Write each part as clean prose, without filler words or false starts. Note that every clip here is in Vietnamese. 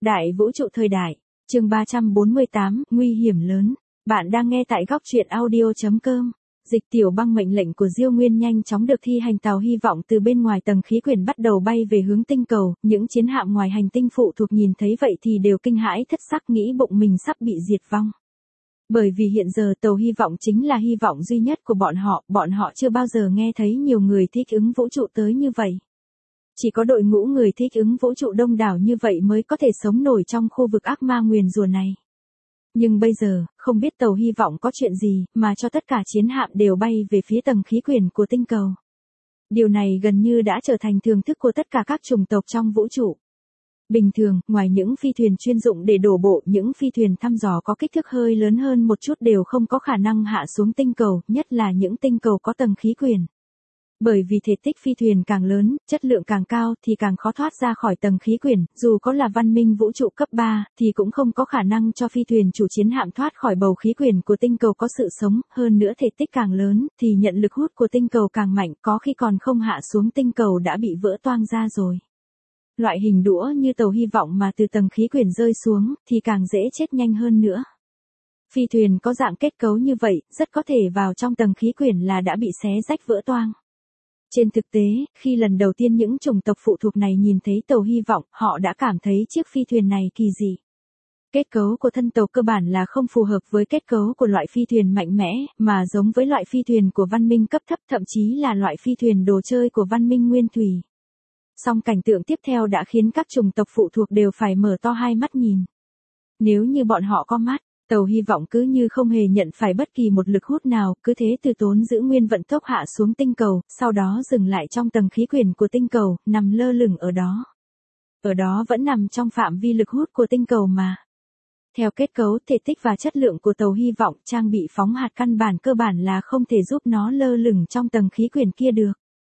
Đại vũ trụ thời đại, chương 348, nguy hiểm lớn. Bạn đang nghe tại góc truyện audio.com. Dịch tiểu băng mệnh lệnh của Diêu Nguyên nhanh chóng được thi hành, tàu hy vọng từ bên ngoài tầng khí quyển bắt đầu bay về hướng tinh cầu, những chiến hạm ngoài hành tinh phụ thuộc nhìn thấy vậy thì đều kinh hãi thất sắc, nghĩ bụng mình sắp bị diệt vong. Bởi vì hiện giờ tàu hy vọng chính là hy vọng duy nhất của bọn họ chưa bao giờ nghe thấy nhiều người thích ứng vũ trụ tới như vậy. Chỉ có đội ngũ người thích ứng vũ trụ đông đảo như vậy mới có thể sống nổi trong khu vực ác ma nguyền rủa này. Nhưng bây giờ, không biết tàu hy vọng có chuyện gì, mà cho tất cả chiến hạm đều bay về phía tầng khí quyển của tinh cầu. Điều này gần như đã trở thành thường thức của tất cả các chủng tộc trong vũ trụ. Bình thường, ngoài những phi thuyền chuyên dụng để đổ bộ, những phi thuyền thăm dò có kích thước hơi lớn hơn một chút đều không có khả năng hạ xuống tinh cầu, nhất là những tinh cầu có tầng khí quyển. Bởi vì thể tích phi thuyền càng lớn, chất lượng càng cao thì càng khó thoát ra khỏi tầng khí quyển, dù có là văn minh vũ trụ cấp 3 thì cũng không có khả năng cho phi thuyền chủ chiến hạm thoát khỏi bầu khí quyển của tinh cầu có sự sống, hơn nữa thể tích càng lớn thì nhận lực hút của tinh cầu càng mạnh, có khi còn không hạ xuống tinh cầu đã bị vỡ toang ra rồi. Loại hình đũa như tàu hy vọng mà từ tầng khí quyển rơi xuống thì càng dễ chết nhanh hơn nữa. Phi thuyền có dạng kết cấu như vậy, rất có thể vào trong tầng khí quyển là đã bị xé rách vỡ toang. Trên thực tế, khi lần đầu tiên những chủng tộc phụ thuộc này nhìn thấy tàu hy vọng, họ đã cảm thấy chiếc phi thuyền này kỳ dị. Kết cấu của thân tàu cơ bản là không phù hợp với kết cấu của loại phi thuyền mạnh mẽ, mà giống với loại phi thuyền của văn minh cấp thấp, thậm chí là loại phi thuyền đồ chơi của văn minh nguyên thủy. Song cảnh tượng tiếp theo đã khiến các chủng tộc phụ thuộc đều phải mở to hai mắt nhìn. Nếu như bọn họ có mắt, tàu hy vọng cứ như không hề nhận phải bất kỳ một lực hút nào, cứ thế từ tốn giữ nguyên vận tốc hạ xuống tinh cầu, sau đó dừng lại trong tầng khí quyển của tinh cầu, nằm lơ lửng ở đó. Ở đó vẫn nằm trong phạm vi lực hút của tinh cầu mà. Theo kết cấu, thể tích và chất lượng của tàu hy vọng, trang bị phóng hạt căn bản cơ bản là không thể giúp nó lơ lửng trong tầng khí quyển kia được.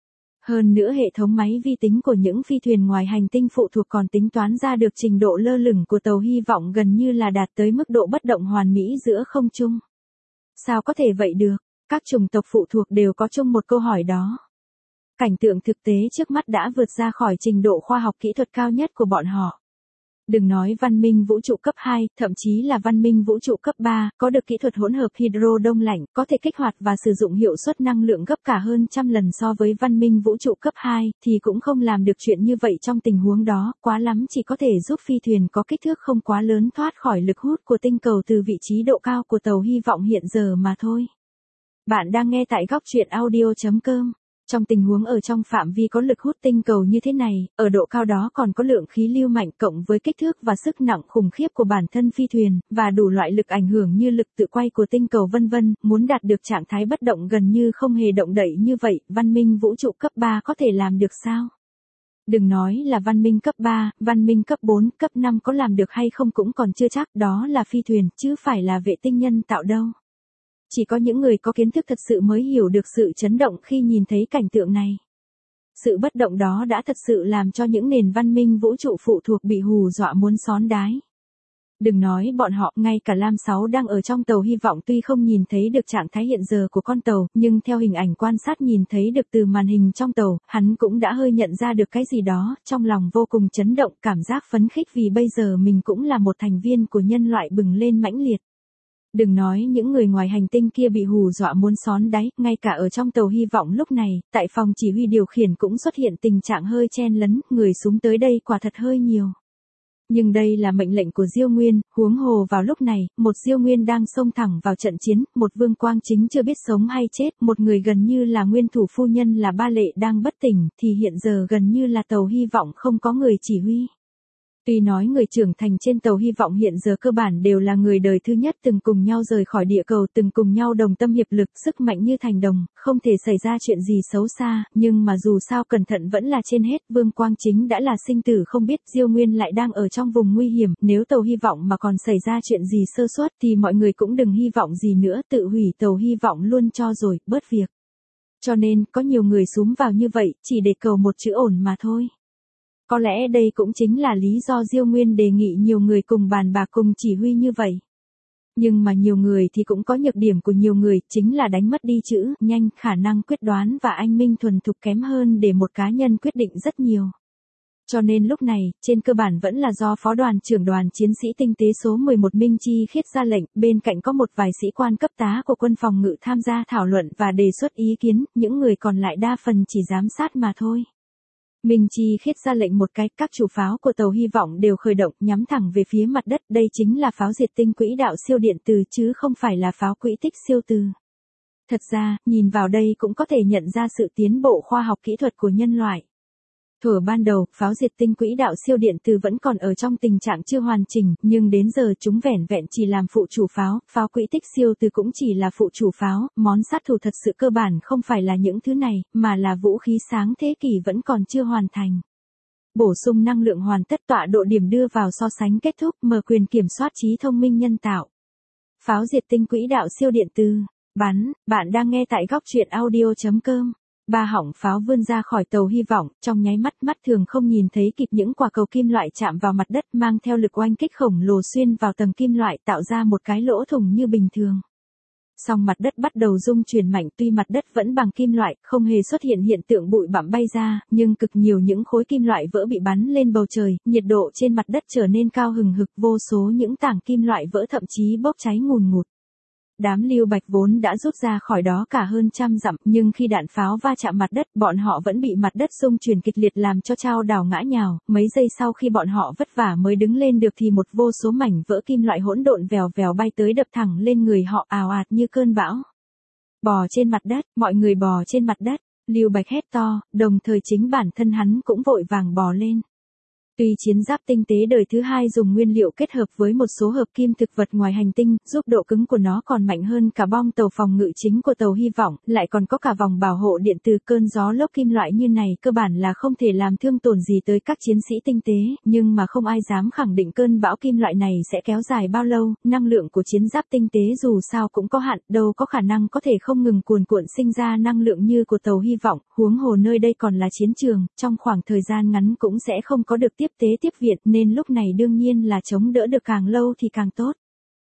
Hơn nữa hệ thống máy vi tính của những phi thuyền ngoài hành tinh phụ thuộc còn tính toán ra được trình độ lơ lửng của tàu hy vọng gần như là đạt tới mức độ bất động hoàn mỹ giữa không trung. Sao có thể vậy được? Các chủng tộc phụ thuộc đều có chung một câu hỏi đó. Cảnh tượng thực tế trước mắt đã vượt ra khỏi trình độ khoa học kỹ thuật cao nhất của bọn họ. Đừng nói văn minh vũ trụ cấp 2, thậm chí là văn minh vũ trụ cấp 3, có được kỹ thuật hỗn hợp hydro đông lạnh, có thể kích hoạt và sử dụng hiệu suất năng lượng gấp cả hơn trăm lần so với văn minh vũ trụ cấp 2, thì cũng không làm được chuyện như vậy trong tình huống đó, quá lắm chỉ có thể giúp phi thuyền có kích thước không quá lớn thoát khỏi lực hút của tinh cầu từ vị trí độ cao của tàu hy vọng hiện giờ mà thôi. Bạn đang nghe tại góc truyện audio.com. Trong tình huống ở trong phạm vi có lực hút tinh cầu như thế này, ở độ cao đó còn có lượng khí lưu mạnh cộng với kích thước và sức nặng khủng khiếp của bản thân phi thuyền, và đủ loại lực ảnh hưởng như lực tự quay của tinh cầu vân vân, muốn đạt được trạng thái bất động gần như không hề động đậy như vậy, văn minh vũ trụ cấp 3 có thể làm được sao? Đừng nói là văn minh cấp 3, văn minh cấp 4, cấp 5 có làm được hay không cũng còn chưa chắc, đó là phi thuyền, chứ phải là vệ tinh nhân tạo đâu. Chỉ có những người có kiến thức thật sự mới hiểu được sự chấn động khi nhìn thấy cảnh tượng này. Sự bất động đó đã thật sự làm cho những nền văn minh vũ trụ phụ thuộc bị hù dọa muốn xón đái. Đừng nói bọn họ, ngay cả Lam 6 đang ở trong tàu hy vọng tuy không nhìn thấy được trạng thái hiện giờ của con tàu, nhưng theo hình ảnh quan sát nhìn thấy được từ màn hình trong tàu, hắn cũng đã hơi nhận ra được cái gì đó, trong lòng vô cùng chấn động, cảm giác phấn khích vì bây giờ mình cũng là một thành viên của nhân loại bừng lên mãnh liệt. Đừng nói những người ngoài hành tinh kia bị hù dọa muốn xón đáy, ngay cả ở trong tàu hy vọng lúc này, tại phòng chỉ huy điều khiển cũng xuất hiện tình trạng hơi chen lấn, người súng tới đây quả thật hơi nhiều. Nhưng đây là mệnh lệnh của Diêu Nguyên, huống hồ vào lúc này, một Diêu Nguyên đang xông thẳng vào trận chiến, một Vương Quang Chính chưa biết sống hay chết, một người gần như là nguyên thủ phu nhân là Ba Lệ đang bất tỉnh, thì hiện giờ gần như là tàu hy vọng không có người chỉ huy. Tuy nói người trưởng thành trên tàu hy vọng hiện giờ cơ bản đều là người đời thứ nhất từng cùng nhau rời khỏi địa cầu, từng cùng nhau đồng tâm hiệp lực, sức mạnh như thành đồng, không thể xảy ra chuyện gì xấu xa, nhưng mà dù sao cẩn thận vẫn là trên hết, Vương Quang Chính đã là sinh tử không biết, Diêu Nguyên lại đang ở trong vùng nguy hiểm, nếu tàu hy vọng mà còn xảy ra chuyện gì sơ suất thì mọi người cũng đừng hy vọng gì nữa, tự hủy tàu hy vọng luôn cho rồi, bớt việc. Cho nên, có nhiều người xúm vào như vậy, chỉ để cầu một chữ ổn mà thôi. Có lẽ đây cũng chính là lý do Diêu Nguyên đề nghị nhiều người cùng bàn bạc cùng chỉ huy như vậy. Nhưng mà nhiều người thì cũng có nhược điểm của nhiều người, chính là đánh mất đi chữ, nhanh, khả năng quyết đoán và anh minh thuần thục kém hơn để một cá nhân quyết định rất nhiều. Cho nên lúc này, trên cơ bản vẫn là do phó đoàn trưởng đoàn chiến sĩ tinh tế số 11 Minh Chi Khiết ra lệnh, bên cạnh có một vài sĩ quan cấp tá của quân phòng ngự tham gia thảo luận và đề xuất ý kiến, những người còn lại đa phần chỉ giám sát mà thôi. Minh Chi Khiết ra lệnh một cái, các chủ pháo của tàu hy vọng đều khởi động, nhắm thẳng về phía mặt đất, đây chính là pháo diệt tinh quỹ đạo siêu điện từ chứ không phải là pháo quỹ tích siêu từ. Thật ra, nhìn vào đây cũng có thể nhận ra sự tiến bộ khoa học kỹ thuật của nhân loại. Thuở ban đầu, pháo diệt tinh quỹ đạo siêu điện từ vẫn còn ở trong tình trạng chưa hoàn chỉnh, nhưng đến giờ chúng vẻn vẹn chỉ làm phụ chủ pháo, pháo quỹ tích siêu từ cũng chỉ là phụ chủ pháo, món sát thủ thật sự cơ bản không phải là những thứ này, mà là vũ khí sáng thế kỷ vẫn còn chưa hoàn thành. Bổ sung năng lượng hoàn tất, tọa độ điểm đưa vào so sánh kết thúc, mở quyền kiểm soát trí thông minh nhân tạo. Pháo diệt tinh quỹ đạo siêu điện từ. Bắn, bạn đang nghe tại góc truyện audio.com. Ba hỏng pháo vươn ra khỏi tàu hy vọng, trong nháy mắt thường không nhìn thấy kịp những quả cầu kim loại chạm vào mặt đất mang theo lực oanh kích khổng lồ xuyên vào tầng kim loại tạo ra một cái lỗ thủng như bình thường. Song mặt đất bắt đầu rung chuyển mạnh, tuy mặt đất vẫn bằng kim loại, không hề xuất hiện hiện tượng bụi bặm bay ra, nhưng cực nhiều những khối kim loại vỡ bị bắn lên bầu trời, nhiệt độ trên mặt đất trở nên cao hừng hực, vô số những tảng kim loại vỡ thậm chí bốc cháy ngùn ngụt. Đám Lưu Bạch vốn đã rút ra khỏi đó cả hơn trăm dặm, nhưng khi đạn pháo va chạm mặt đất, bọn họ vẫn bị mặt đất rung chuyển kịch liệt làm cho chao đảo ngã nhào, mấy giây sau khi bọn họ vất vả mới đứng lên được thì một vô số mảnh vỡ kim loại hỗn độn vèo vèo bay tới đập thẳng lên người họ ào ạt như cơn bão. Bò trên mặt đất, mọi người bò trên mặt đất, Lưu Bạch hét to, đồng thời chính bản thân hắn cũng vội vàng bò lên. Tuy chiến giáp tinh tế đời thứ hai dùng nguyên liệu kết hợp với một số hợp kim thực vật ngoài hành tinh, giúp độ cứng của nó còn mạnh hơn cả bom tàu phòng ngự chính của tàu hy vọng, lại còn có cả vòng bảo hộ điện từ, cơn gió lốc kim loại như này cơ bản là không thể làm thương tổn gì tới các chiến sĩ tinh tế, nhưng mà không ai dám khẳng định cơn bão kim loại này sẽ kéo dài bao lâu, năng lượng của chiến giáp tinh tế dù sao cũng có hạn, đâu có khả năng có thể không ngừng cuồn cuộn sinh ra năng lượng như của tàu hy vọng, huống hồ nơi đây còn là chiến trường, trong khoảng thời gian ngắn cũng sẽ không có được tiếp tế tiếp viện, nên lúc này đương nhiên là chống đỡ được càng lâu thì càng tốt.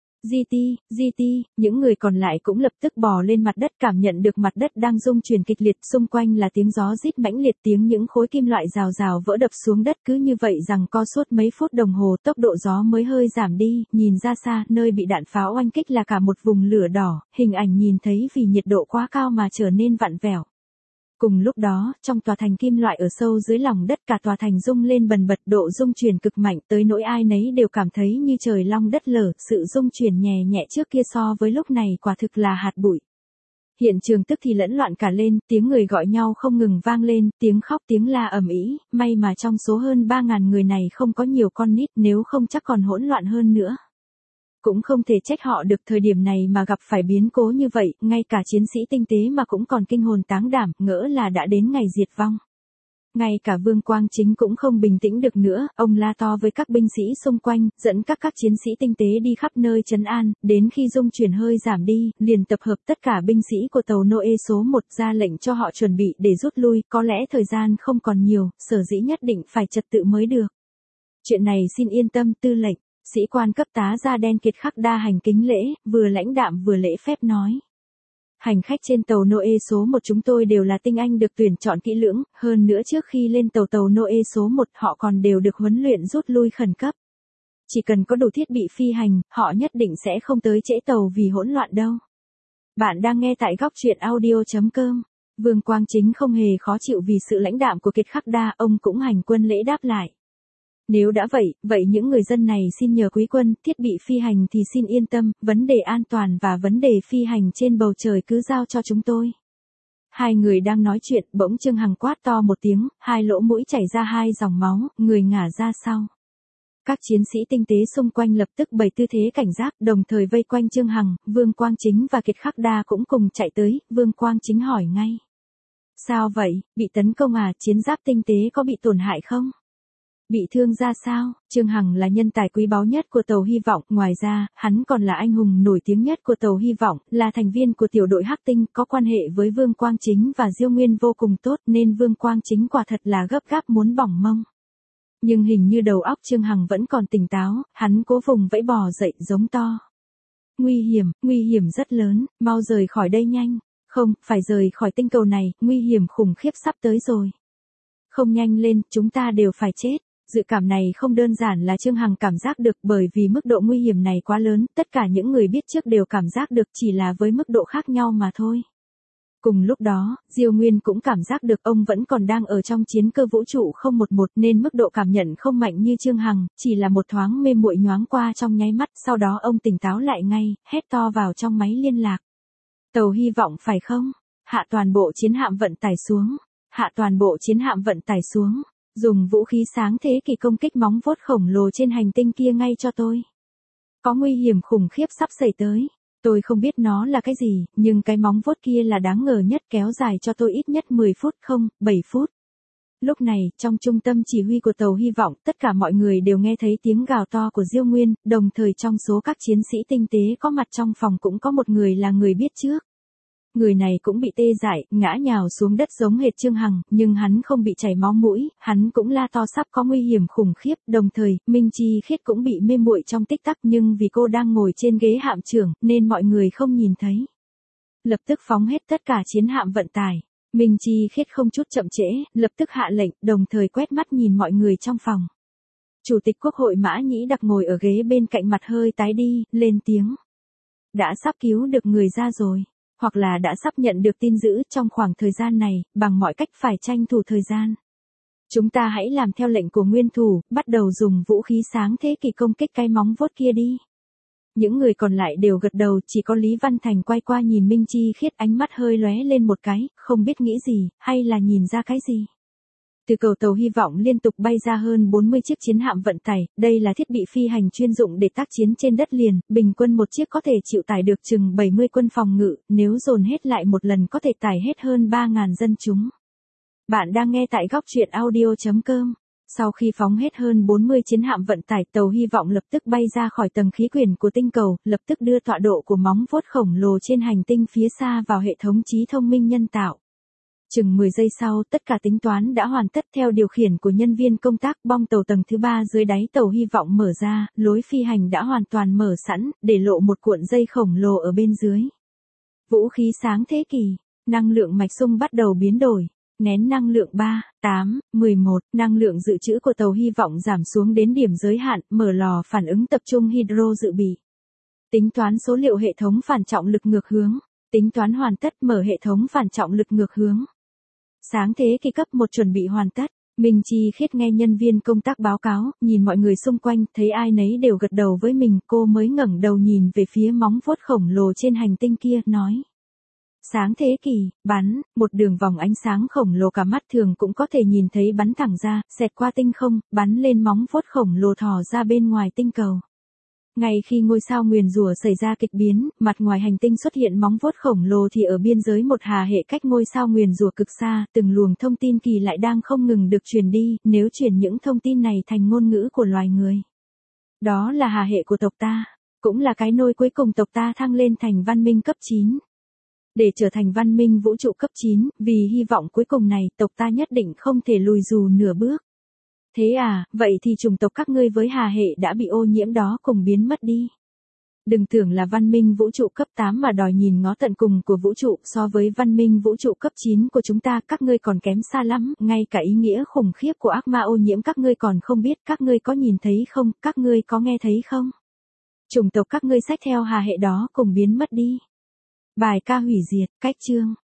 GT, những người còn lại cũng lập tức bò lên mặt đất, cảm nhận được mặt đất đang rung chuyển kịch liệt, xung quanh là tiếng gió rít mãnh liệt, tiếng những khối kim loại rào rào vỡ đập xuống đất, cứ như vậy rằng co suốt mấy phút đồng hồ, tốc độ gió mới hơi giảm đi, nhìn ra xa, nơi bị đạn pháo oanh kích là cả một vùng lửa đỏ, hình ảnh nhìn thấy vì nhiệt độ quá cao mà trở nên vặn vẹo. Cùng lúc đó, trong tòa thành kim loại ở sâu dưới lòng đất, cả tòa thành rung lên bần bật, độ rung chuyển cực mạnh tới nỗi ai nấy đều cảm thấy như trời long đất lở, sự rung chuyển nhẹ nhẹ trước kia so với lúc này quả thực là hạt bụi. Hiện trường tức thì lẫn loạn cả lên, tiếng người gọi nhau không ngừng vang lên, tiếng khóc tiếng la ầm ĩ, may mà trong số hơn 3.000 người này không có nhiều con nít, nếu không chắc còn hỗn loạn hơn nữa. Cũng không thể trách họ được, thời điểm này mà gặp phải biến cố như vậy, ngay cả chiến sĩ tinh tế mà cũng còn kinh hồn táng đảm, ngỡ là đã đến ngày diệt vong. Ngay cả Vương Quang Chính cũng không bình tĩnh được nữa, ông la to với các binh sĩ xung quanh, dẫn các chiến sĩ tinh tế đi khắp nơi trấn an, đến khi rung chuyển hơi giảm đi, liền tập hợp tất cả binh sĩ của tàu Noe số 1 ra lệnh cho họ chuẩn bị để rút lui, có lẽ thời gian không còn nhiều, sở dĩ nhất định phải trật tự mới được. Chuyện này xin yên tâm tư lệnh. Sĩ quan cấp tá da đen Kiệt Khắc Đa hành kính lễ, vừa lãnh đạm vừa lễ phép nói. Hành khách trên tàu Noe số 1 chúng tôi đều là tinh anh được tuyển chọn kỹ lưỡng, hơn nữa trước khi lên tàu Noe số 1 họ còn đều được huấn luyện rút lui khẩn cấp. Chỉ cần có đủ thiết bị phi hành, họ nhất định sẽ không tới trễ tàu vì hỗn loạn đâu. Bạn đang nghe tại góc truyện audio.com. Vương Quang Chính không hề khó chịu vì sự lãnh đạm của Kiệt Khắc Đa, ông cũng hành quân lễ đáp lại. Nếu đã vậy những người dân này xin nhờ quý quân, thiết bị phi hành thì xin yên tâm, vấn đề an toàn và vấn đề phi hành trên bầu trời cứ giao cho chúng tôi. Hai người đang nói chuyện, bỗng Trương Hằng quát to một tiếng, hai lỗ mũi chảy ra hai dòng máu, người ngả ra sau. Các chiến sĩ tinh tế xung quanh lập tức bày tư thế cảnh giác, đồng thời vây quanh Trương Hằng, Vương Quang Chính và Kiệt Khắc Đa cũng cùng chạy tới, Vương Quang Chính hỏi ngay. Sao vậy, bị tấn công à, chiến giáp tinh tế có bị tổn hại không? Bị thương ra sao? Trương Hằng là nhân tài quý báu nhất của tàu hy vọng, ngoài ra, hắn còn là anh hùng nổi tiếng nhất của tàu hy vọng, là thành viên của tiểu đội Hắc Tinh, có quan hệ với Vương Quang Chính và Diêu Nguyên vô cùng tốt nên Vương Quang Chính quả thật là gấp gáp muốn bỏng mông. Nhưng hình như đầu óc Trương Hằng vẫn còn tỉnh táo, hắn cố vùng vẫy bò dậy giống to. Nguy hiểm rất lớn, mau rời khỏi đây nhanh. Không, phải rời khỏi tinh cầu này, nguy hiểm khủng khiếp sắp tới rồi. Không nhanh lên, chúng ta đều phải chết. Dự cảm này không đơn giản là Trương Hằng cảm giác được, bởi vì mức độ nguy hiểm này quá lớn, tất cả những người biết trước đều cảm giác được, chỉ là với mức độ khác nhau mà thôi. Cùng lúc đó, Diêu Nguyên cũng cảm giác được ông vẫn còn đang ở trong chiến cơ vũ trụ 011 nên mức độ cảm nhận không mạnh như Trương Hằng, chỉ là một thoáng mê muội nhoáng qua trong nháy mắt, sau đó ông tỉnh táo lại ngay, hét to vào trong máy liên lạc. Tàu hy vọng phải không? Hạ toàn bộ chiến hạm vận tải xuống. Hạ toàn bộ chiến hạm vận tải xuống. Dùng vũ khí sáng thế kỷ công kích móng vuốt khổng lồ trên hành tinh kia ngay cho tôi. Có nguy hiểm khủng khiếp sắp xảy tới. Tôi không biết nó là cái gì, nhưng cái móng vuốt kia là đáng ngờ nhất, kéo dài cho tôi ít nhất 10 phút không, 7 phút. Lúc này, trong trung tâm chỉ huy của tàu hy vọng, tất cả mọi người đều nghe thấy tiếng gào to của Diêu Nguyên, đồng thời trong số các chiến sĩ tinh tế có mặt trong phòng cũng có một người là người biết trước. Người này cũng bị tê dại, ngã nhào xuống đất giống hệt Trương Hằng, nhưng hắn không bị chảy máu mũi, hắn cũng la to sắp có nguy hiểm khủng khiếp, đồng thời, Minh Chi Khiết cũng bị mê muội trong tích tắc, nhưng vì cô đang ngồi trên ghế hạm trưởng, nên mọi người không nhìn thấy. Lập tức phóng hết tất cả chiến hạm vận tải. Minh Chi Khiết không chút chậm trễ, lập tức hạ lệnh, đồng thời quét mắt nhìn mọi người trong phòng. Chủ tịch Quốc hội Mã Nhĩ Đặc ngồi ở ghế bên cạnh, mặt hơi tái đi, lên tiếng. Đã sắp cứu được người ra rồi. Hoặc là đã sắp nhận được tin dữ trong khoảng thời gian này, bằng mọi cách phải tranh thủ thời gian. Chúng ta hãy làm theo lệnh của nguyên thủ, bắt đầu dùng vũ khí sáng thế kỷ công kích cái móng vuốt kia đi. Những người còn lại đều gật đầu, chỉ có Lý Văn Thành quay qua nhìn Minh Chi Khiết, ánh mắt hơi lóe lên một cái, không biết nghĩ gì, hay là nhìn ra cái gì. Từ cầu tàu hy vọng liên tục bay ra hơn 40 chiếc chiến hạm vận tải, đây là thiết bị phi hành chuyên dụng để tác chiến trên đất liền, bình quân một chiếc có thể chịu tải được chừng 70 quân phòng ngự, nếu dồn hết lại một lần có thể tải hết hơn 3.000 dân chúng. Bạn đang nghe tại góc truyện audio.com. Sau khi phóng hết hơn 40 chiến hạm vận tải, tàu hy vọng lập tức bay ra khỏi tầng khí quyển của tinh cầu, lập tức đưa tọa độ của móng vuốt khổng lồ trên hành tinh phía xa vào hệ thống trí thông minh nhân tạo. Chừng 10 giây sau, tất cả tính toán đã hoàn tất. Theo điều khiển của nhân viên công tác, bong tàu tầng thứ 3 dưới đáy tàu hy vọng mở ra, lối phi hành đã hoàn toàn mở sẵn, để lộ một cuộn dây khổng lồ ở bên dưới. Vũ khí sáng thế kỷ, năng lượng mạch sung bắt đầu biến đổi. Nén năng lượng 3, 8, 11, năng lượng dự trữ của tàu hy vọng giảm xuống đến điểm giới hạn, mở lò phản ứng tập trung hydro dự bị. Tính toán số liệu hệ thống phản trọng lực ngược hướng. Tính toán hoàn tất, mở hệ thống phản trọng lực ngược hướng. Sáng thế kỷ cấp 1 chuẩn bị hoàn tất. Minh Chi Khiết nghe nhân viên công tác báo cáo, nhìn mọi người xung quanh, thấy ai nấy đều gật đầu với mình, cô mới ngẩng đầu nhìn về phía móng vuốt khổng lồ trên hành tinh kia, nói. Sáng thế kỷ, bắn, một đường vòng ánh sáng khổng lồ cả mắt thường cũng có thể nhìn thấy bắn thẳng ra, xẹt qua tinh không, bắn lên móng vuốt khổng lồ thò ra bên ngoài tinh cầu. Ngay khi ngôi sao nguyền rủa xảy ra kịch biến, mặt ngoài hành tinh xuất hiện móng vuốt khổng lồ thì ở biên giới một hà hệ cách ngôi sao nguyền rủa cực xa, từng luồng thông tin kỳ lại đang không ngừng được truyền đi, nếu truyền những thông tin này thành ngôn ngữ của loài người. Đó là hà hệ của tộc ta, cũng là cái nôi cuối cùng tộc ta thăng lên thành văn minh cấp 9. Để trở thành văn minh vũ trụ cấp 9, vì hy vọng cuối cùng này, tộc ta nhất định không thể lùi dù nửa bước. Thế à, vậy thì chủng tộc các ngươi với hà hệ đã bị ô nhiễm đó cùng biến mất đi. Đừng tưởng là văn minh vũ trụ cấp 8 mà đòi nhìn ngó tận cùng của vũ trụ, so với văn minh vũ trụ cấp 9 của chúng ta các ngươi còn kém xa lắm, ngay cả ý nghĩa khủng khiếp của ác ma ô nhiễm các ngươi còn không biết, các ngươi có nhìn thấy không, các ngươi có nghe thấy không? Chủng tộc các ngươi xách theo hà hệ đó cùng biến mất đi. Bài ca hủy diệt, cách chương.